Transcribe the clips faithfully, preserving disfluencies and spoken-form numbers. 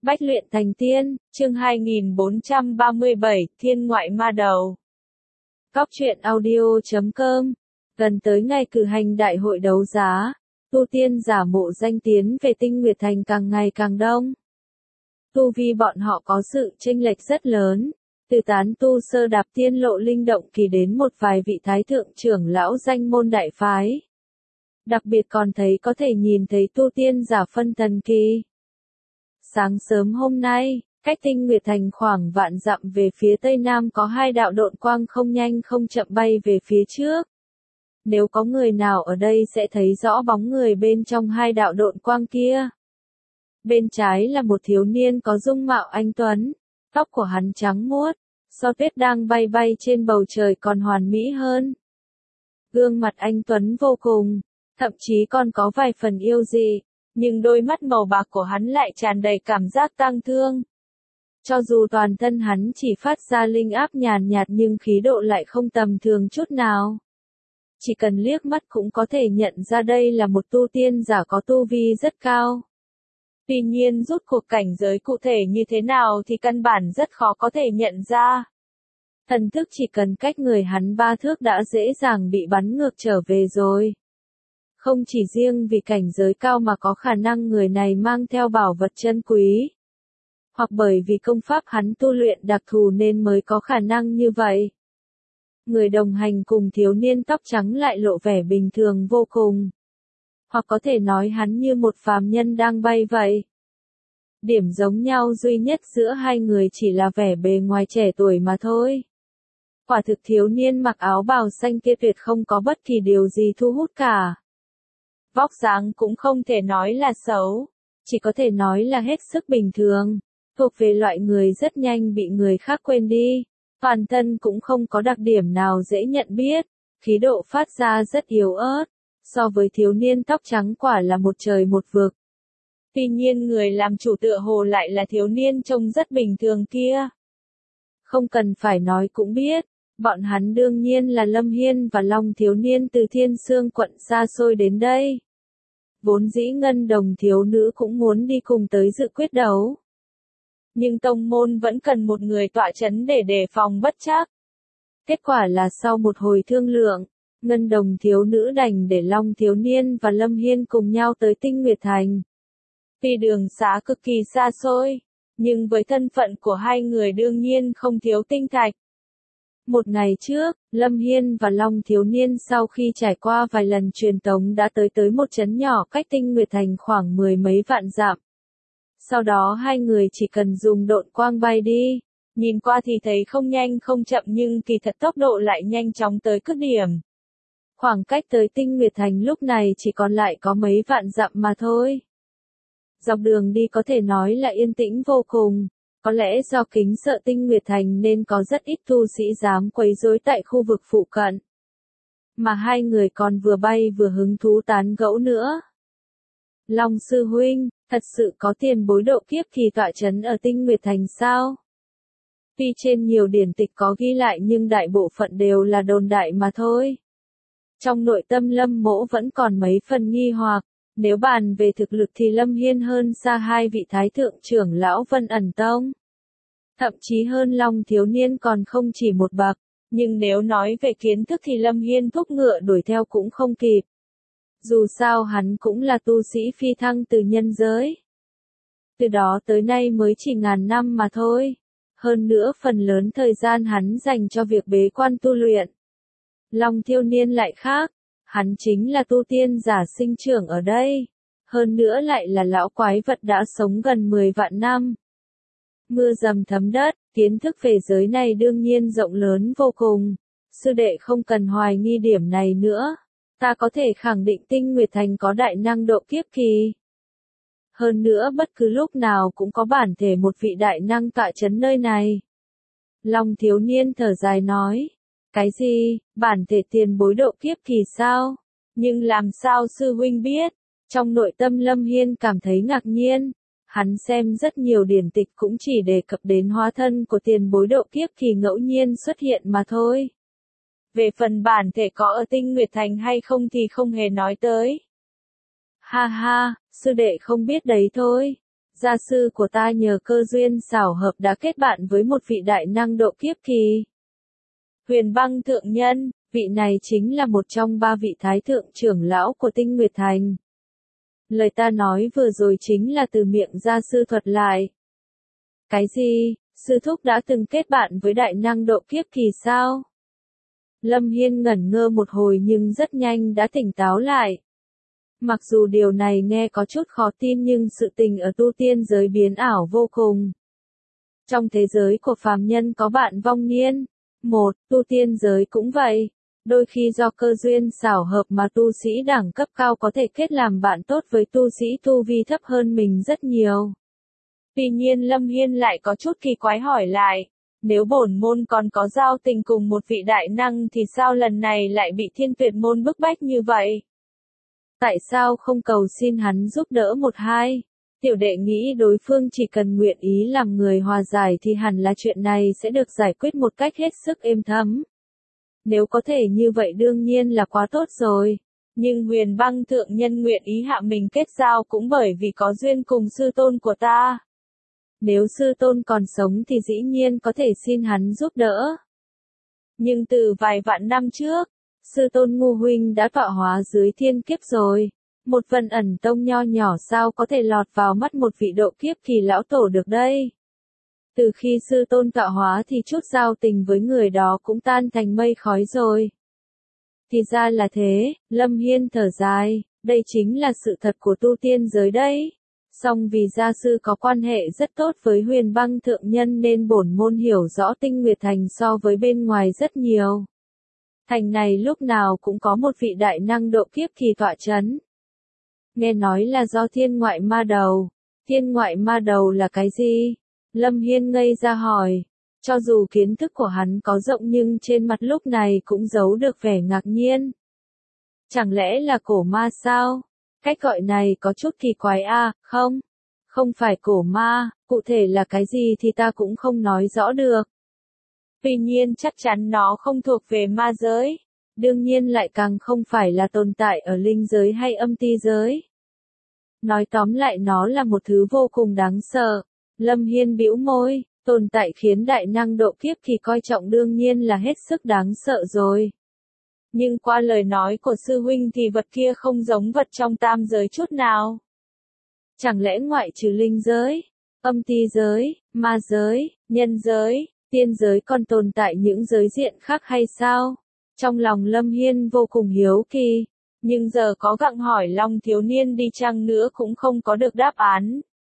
Bách luyện thành tiên, chương hai nghìn bốn trăm ba mươi bảy, thiên ngoại ma đầu. Góc truyện audio chấm com. Gần tới ngày cử hành đại hội đấu giá, tu tiên giả mộ danh tiến về Tinh Nguyệt Thành càng ngày càng đông. Tu vi bọn họ có sự chênh lệch rất lớn, từ tán tu sơ đạp tiên lộ linh động kỳ đến một vài vị thái thượng trưởng lão danh môn đại phái. Đặc biệt còn thấy có thể nhìn thấy tu tiên giả phân thần kỳ. Sáng sớm hôm nay, cách Tinh Nguyệt Thành khoảng vạn dặm về phía tây nam có hai đạo độn quang không nhanh không chậm bay về phía trước. Nếu có người nào ở đây sẽ thấy rõ bóng người bên trong hai đạo độn quang kia. Bên trái là một thiếu niên có dung mạo anh tuấn, tóc của hắn trắng muốt, so tuyết đang bay bay trên bầu trời còn hoàn mỹ hơn. Gương mặt anh tuấn vô cùng, thậm chí còn có vài phần yêu dị. Nhưng đôi mắt màu bạc của hắn lại tràn đầy cảm giác tang thương. Cho dù toàn thân hắn chỉ phát ra linh áp nhàn nhạt nhưng khí độ lại không tầm thường chút nào. Chỉ cần liếc mắt cũng có thể nhận ra đây là một tu tiên giả có tu vi rất cao. Tuy nhiên rút cuộc cảnh giới cụ thể như thế nào thì căn bản rất khó có thể nhận ra. Thần thức chỉ cần cách người hắn ba thước đã dễ dàng bị bắn ngược trở về rồi. Không chỉ riêng vì cảnh giới cao mà có khả năng người này mang theo bảo vật chân quý. Hoặc bởi vì công pháp hắn tu luyện đặc thù nên mới có khả năng như vậy. Người đồng hành cùng thiếu niên tóc trắng lại lộ vẻ bình thường vô cùng. Hoặc có thể nói hắn như một phàm nhân đang bay vậy. Điểm giống nhau duy nhất giữa hai người chỉ là vẻ bề ngoài trẻ tuổi mà thôi. Quả thực thiếu niên mặc áo bào xanh kia tuyệt không có bất kỳ điều gì thu hút cả. Vóc dáng cũng không thể nói là xấu, chỉ có thể nói là hết sức bình thường, thuộc về loại người rất nhanh bị người khác quên đi, toàn thân cũng không có đặc điểm nào dễ nhận biết, khí độ phát ra rất yếu ớt, so với thiếu niên tóc trắng quả là một trời một vực. Tuy nhiên người làm chủ tựa hồ lại là thiếu niên trông rất bình thường kia. Không cần phải nói cũng biết. Bọn hắn đương nhiên là Lâm Hiên và Long thiếu niên từ Thiên Sương quận xa xôi đến đây. Vốn dĩ Ngân Đồng thiếu nữ cũng muốn đi cùng tới dự quyết đấu. Nhưng tông môn vẫn cần một người tọa chấn để đề phòng bất trắc. Kết quả là sau một hồi thương lượng, Ngân Đồng thiếu nữ đành để Long thiếu niên và Lâm Hiên cùng nhau tới Tinh Nguyệt Thành. Tuy đường xá cực kỳ xa xôi, nhưng với thân phận của hai người đương nhiên không thiếu tinh thạch. Một ngày trước, Lâm Hiên và Long thiếu niên sau khi trải qua vài lần truyền tống đã tới tới một trấn nhỏ cách Tinh Nguyệt Thành khoảng mười mấy vạn dặm. Sau đó hai người chỉ cần dùng độn quang bay đi, nhìn qua thì thấy không nhanh không chậm nhưng kỳ thật tốc độ lại nhanh chóng tới cực điểm. Khoảng cách tới Tinh Nguyệt Thành lúc này chỉ còn lại có mấy vạn dặm mà thôi. Dọc đường đi có thể nói là yên tĩnh vô cùng. Có lẽ do kính sợ Tinh Nguyệt Thành nên có rất ít tu sĩ dám quấy rối tại khu vực phụ cận. Mà hai người còn vừa bay vừa hứng thú tán gẫu nữa. Long sư huynh, thật sự có tiền bối độ kiếp kỳ tọa chấn ở Tinh Nguyệt Thành sao? Tuy trên nhiều điển tịch có ghi lại nhưng đại bộ phận đều là đồn đại mà thôi. Trong nội tâm Lâm Mỗ vẫn còn mấy phần nghi hoặc. Nếu bàn về thực lực thì Lâm Hiên hơn xa hai vị thái thượng trưởng lão Vân Ẩn Tông. Thậm chí hơn Long thiếu niên còn không chỉ một bậc, nhưng nếu nói về kiến thức thì Lâm Hiên thúc ngựa đuổi theo cũng không kịp. Dù sao hắn cũng là tu sĩ phi thăng từ nhân giới. Từ đó tới nay mới chỉ ngàn năm mà thôi. Hơn nữa phần lớn thời gian hắn dành cho việc bế quan tu luyện. Long thiếu niên lại khác. Hắn chính là tu tiên giả sinh trưởng ở đây, hơn nữa lại là lão quái vật đã sống gần mười vạn năm. Mưa dầm thấm đất, kiến thức về giới này đương nhiên rộng lớn vô cùng, sư đệ không cần hoài nghi điểm này nữa, ta có thể khẳng định Tinh Nguyệt Thành có đại năng độ kiếp kỳ. Hơn nữa bất cứ lúc nào cũng có bản thể một vị đại năng tọa chấn nơi này. Long thiếu niên thở dài nói. Cái gì, bản thể tiền bối độ kiếp kỳ sao? Nhưng làm sao sư huynh biết? Trong nội tâm Lâm Hiên cảm thấy ngạc nhiên. Hắn xem rất nhiều điển tịch cũng chỉ đề cập đến hóa thân của tiền bối độ kiếp kỳ ngẫu nhiên xuất hiện mà thôi. Về phần bản thể có ở Tinh Nguyệt Thành hay không thì không hề nói tới. Ha ha, sư đệ không biết đấy thôi. Gia sư của ta nhờ cơ duyên xảo hợp đã kết bạn với một vị đại năng độ kiếp kỳ. Huyền Băng Thượng Nhân, vị này chính là một trong ba vị thái thượng trưởng lão của Tinh Nguyệt Thành. Lời ta nói vừa rồi chính là từ miệng gia sư thuật lại. Cái gì, sư thúc đã từng kết bạn với đại năng độ kiếp kỳ sao? Lâm Hiên ngẩn ngơ một hồi nhưng rất nhanh đã tỉnh táo lại. Mặc dù điều này nghe có chút khó tin nhưng sự tình ở tu tiên giới biến ảo vô cùng. Trong thế giới của phàm nhân có bạn vong niên. Một, tu tiên giới cũng vậy. Đôi khi do cơ duyên xảo hợp mà tu sĩ đẳng cấp cao có thể kết làm bạn tốt với tu sĩ tu vi thấp hơn mình rất nhiều. Tuy nhiên Lâm Hiên lại có chút kỳ quái hỏi lại. Nếu bổn môn còn có giao tình cùng một vị đại năng thì sao lần này lại bị Thiên Tuyệt môn bức bách như vậy? Tại sao không cầu xin hắn giúp đỡ một hai? Tiểu đệ nghĩ đối phương chỉ cần nguyện ý làm người hòa giải thì hẳn là chuyện này sẽ được giải quyết một cách hết sức êm thấm. Nếu có thể như vậy đương nhiên là quá tốt rồi. Nhưng Huyền Băng Thượng Nhân nguyện ý hạ mình kết giao cũng bởi vì có duyên cùng sư tôn của ta. Nếu sư tôn còn sống thì dĩ nhiên có thể xin hắn giúp đỡ. Nhưng từ vài vạn năm trước, sư tôn Ngu huynh đã tọa hóa dưới thiên kiếp rồi. Một Vân Ẩn Tông nho nhỏ sao có thể lọt vào mắt một vị độ kiếp kỳ lão tổ được đây? Từ khi sư tôn tọa hóa thì chút giao tình với người đó cũng tan thành mây khói rồi. Thì ra là thế, Lâm Hiên thở dài, đây chính là sự thật của tu tiên giới đấy. Song vì gia sư có quan hệ rất tốt với Huyền Băng Thượng Nhân nên bổn môn hiểu rõ Tinh Nguyệt Thành so với bên ngoài rất nhiều. Thành này lúc nào cũng có một vị đại năng độ kiếp kỳ tọa chấn. Nghe nói là do thiên ngoại ma đầu. Thiên ngoại ma đầu là cái gì? Lâm Hiên ngây ra hỏi. Cho dù kiến thức của hắn có rộng nhưng trên mặt lúc này cũng giấu được vẻ ngạc nhiên. Chẳng lẽ là cổ ma sao? Cách gọi này có chút kỳ quái à, không? Không phải cổ ma, cụ thể là cái gì thì ta cũng không nói rõ được. Tuy nhiên chắc chắn nó không thuộc về ma giới. Đương nhiên lại càng không phải là tồn tại ở linh giới hay âm ti giới. Nói tóm lại nó là một thứ vô cùng đáng sợ. Lâm Hiên bĩu môi, tồn tại khiến đại năng độ kiếp kỳ coi trọng đương nhiên là hết sức đáng sợ rồi. Nhưng qua lời nói của sư huynh thì vật kia không giống vật trong tam giới chút nào. Chẳng lẽ ngoại trừ linh giới, âm ti giới, ma giới, nhân giới, tiên giới còn tồn tại những giới diện khác hay sao? Trong lòng Lâm Hiên vô cùng hiếu kỳ, nhưng giờ có gặng hỏi Long thiếu niên đi chăng nữa cũng không có được đáp án.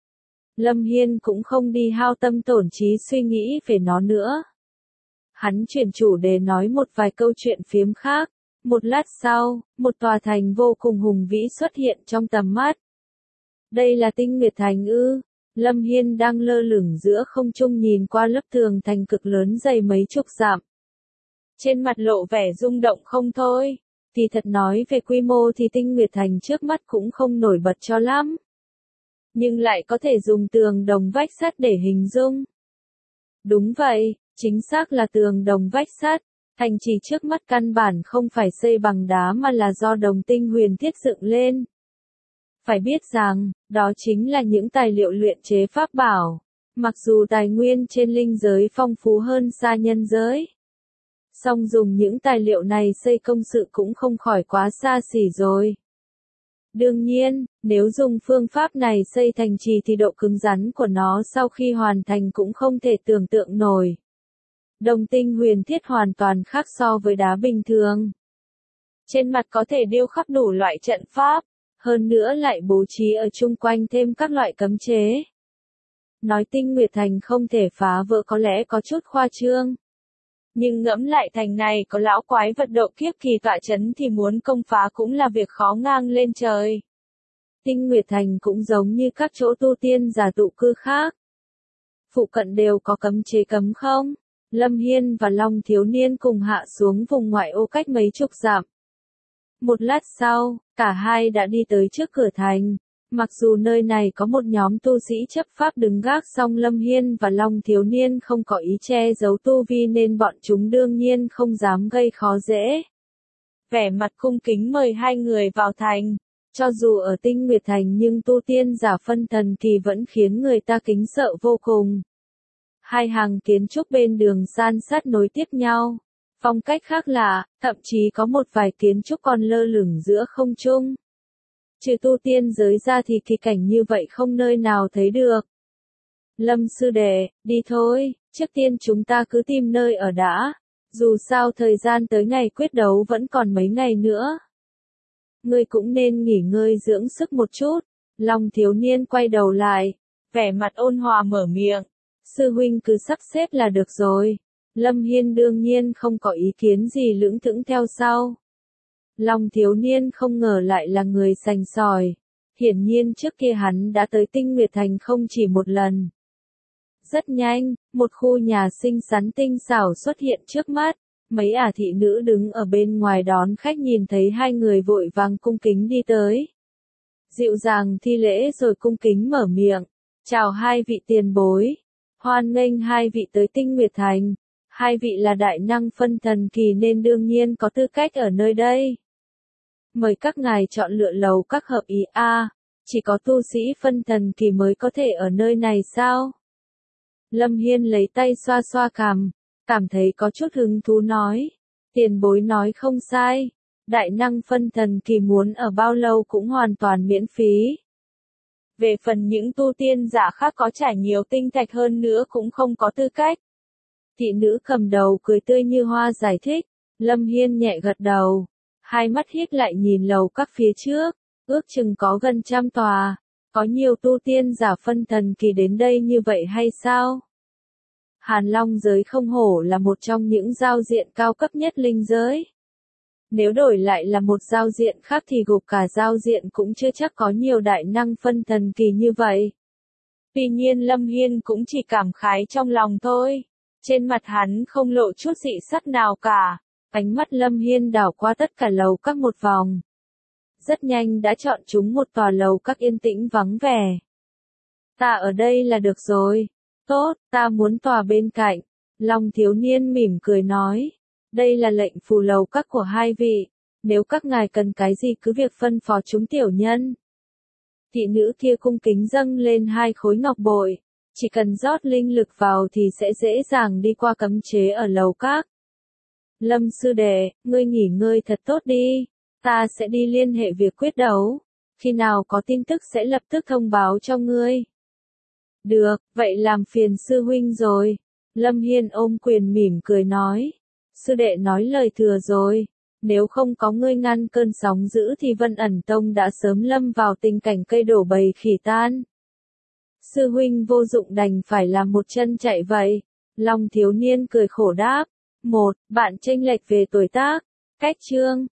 Lâm Hiên cũng không đi hao tâm tổn trí suy nghĩ về nó nữa. Hắn chuyển chủ đề nói một vài câu chuyện phiếm khác. Một lát sau, một tòa thành vô cùng hùng vĩ xuất hiện trong tầm mắt. Đây là Tinh Nguyệt Thành ư? Lâm Hiên đang lơ lửng giữa không trung nhìn qua lớp tường thành cực lớn dày mấy chục dặm. Trên mặt lộ vẻ rung động không thôi. Thì thật nói về quy mô thì Tinh Nguyệt Thành trước mắt cũng không nổi bật cho lắm. Nhưng lại có thể dùng tường đồng vách sắt để hình dung. Đúng vậy, chính xác là tường đồng vách sắt. Thành trì trước mắt căn bản không phải xây bằng đá mà là do đồng tinh huyền thiết dựng lên. Phải biết rằng, đó chính là những tài liệu luyện chế pháp bảo. Mặc dù tài nguyên trên linh giới phong phú hơn xa nhân giới. Song dùng những tài liệu này xây công sự cũng không khỏi quá xa xỉ rồi. Đương nhiên, nếu dùng phương pháp này xây thành trì thì độ cứng rắn của nó sau khi hoàn thành cũng không thể tưởng tượng nổi. Đồng tinh huyền thiết hoàn toàn khác so với đá bình thường. Trên mặt có thể điêu khắc đủ loại trận pháp, hơn nữa lại bố trí ở chung quanh thêm các loại cấm chế. Nói Tinh Nguyệt Thành không thể phá vỡ có lẽ có chút khoa trương. Nhưng ngẫm lại thành này có lão quái vật độ kiếp kỳ tọa chấn thì muốn công phá cũng là việc khó ngang lên trời. Tinh Nguyệt Thành cũng giống như các chỗ tu tiên giả tụ cư khác. Phụ cận đều có cấm chế cấm không? Lâm Hiên và Long thiếu niên cùng hạ xuống vùng ngoại ô cách mấy chục dặm. Một lát sau, cả hai đã đi tới trước cửa thành. Mặc dù nơi này có một nhóm tu sĩ chấp pháp đứng gác song Lâm Hiên và Long thiếu niên không có ý che giấu tu vi nên bọn chúng đương nhiên không dám gây khó dễ. Vẻ mặt cung kính mời hai người vào thành. Cho dù ở Tinh Nguyệt Thành nhưng tu tiên giả phân thần kỳ vẫn khiến người ta kính sợ vô cùng. Hai hàng kiến trúc bên đường san sát nối tiếp nhau. Phong cách khác lạ, thậm chí có một vài kiến trúc còn lơ lửng giữa không trung. Trừ tu tiên giới ra thì kỳ cảnh như vậy không nơi nào thấy được. Lâm sư đệ, đi thôi, trước tiên chúng ta cứ tìm nơi ở đã. Dù sao thời gian tới ngày quyết đấu vẫn còn mấy ngày nữa. Ngươi cũng nên nghỉ ngơi dưỡng sức một chút. Long thiếu niên quay đầu lại, vẻ mặt ôn hòa mở miệng. Sư huynh cứ sắp xếp là được rồi. Lâm Hiên đương nhiên không có ý kiến gì lững thững theo sau. Long thiếu niên không ngờ lại là người sành sỏi. Hiển nhiên trước kia hắn đã tới Tinh Nguyệt Thành không chỉ một lần. Rất nhanh, một khu nhà xinh xắn tinh xảo xuất hiện trước mắt. Mấy ả thị nữ đứng ở bên ngoài đón khách nhìn thấy hai người vội vàng cung kính đi tới. Dịu dàng thi lễ rồi cung kính mở miệng. Chào hai vị tiền bối. Hoan nghênh hai vị tới Tinh Nguyệt Thành. Hai vị là đại năng phân thần kỳ nên đương nhiên có tư cách ở nơi đây. Mời các ngài chọn lựa lầu các hợp ý a. À, chỉ có tu sĩ phân thần kỳ mới có thể ở nơi này sao? Lâm Hiên lấy tay xoa xoa cằm, cảm thấy có chút hứng thú nói. Tiền bối nói không sai. Đại năng phân thần kỳ muốn ở bao lâu cũng hoàn toàn miễn phí. Về phần những tu tiên giả khác có trải nhiều tinh thạch hơn nữa cũng không có tư cách. Thị nữ cầm đầu cười tươi như hoa giải thích. Lâm Hiên nhẹ gật đầu. Hai mắt híp lại nhìn lầu các phía trước. Ước chừng có gần trăm tòa. Có nhiều tu tiên giả phân thần kỳ đến đây như vậy hay sao? Hàn Long giới không hổ là một trong những giao diện cao cấp nhất linh giới. Nếu đổi lại là một giao diện khác thì gộp cả giao diện cũng chưa chắc có nhiều đại năng phân thần kỳ như vậy. Tuy nhiên Lâm Hiên cũng chỉ cảm khái trong lòng thôi. Trên mặt hắn không lộ chút dị sắc nào cả. Ánh mắt Lâm Hiên đảo qua tất cả lầu các một vòng. Rất nhanh đã chọn chúng một tòa lầu các yên tĩnh vắng vẻ. Ta ở đây là được rồi. Tốt, ta muốn tòa bên cạnh. Long thiếu niên mỉm cười nói. Đây là lệnh phù lầu các của hai vị. Nếu các ngài cần cái gì cứ việc phân phó chúng tiểu nhân. Thị nữ kia cung kính dâng lên hai khối ngọc bội. Chỉ cần rót linh lực vào thì sẽ dễ dàng đi qua cấm chế ở lầu các. Lâm sư đệ, ngươi nghỉ ngơi thật tốt đi. Ta sẽ đi liên hệ việc quyết đấu. Khi nào có tin tức sẽ lập tức thông báo cho ngươi. Được, vậy làm phiền sư huynh rồi. Lâm Hiên ôm quyền mỉm cười nói. Sư đệ nói lời thừa rồi. Nếu không có ngươi ngăn cơn sóng dữ thì Vân Ẩn Tông đã sớm lâm vào tình cảnh cây đổ bầy khỉ tan. Sư huynh vô dụng đành phải làm một chân chạy vậy. Long thiếu niên cười khổ đáp. Một, bạn chênh lệch về tuổi tác. Cách chương.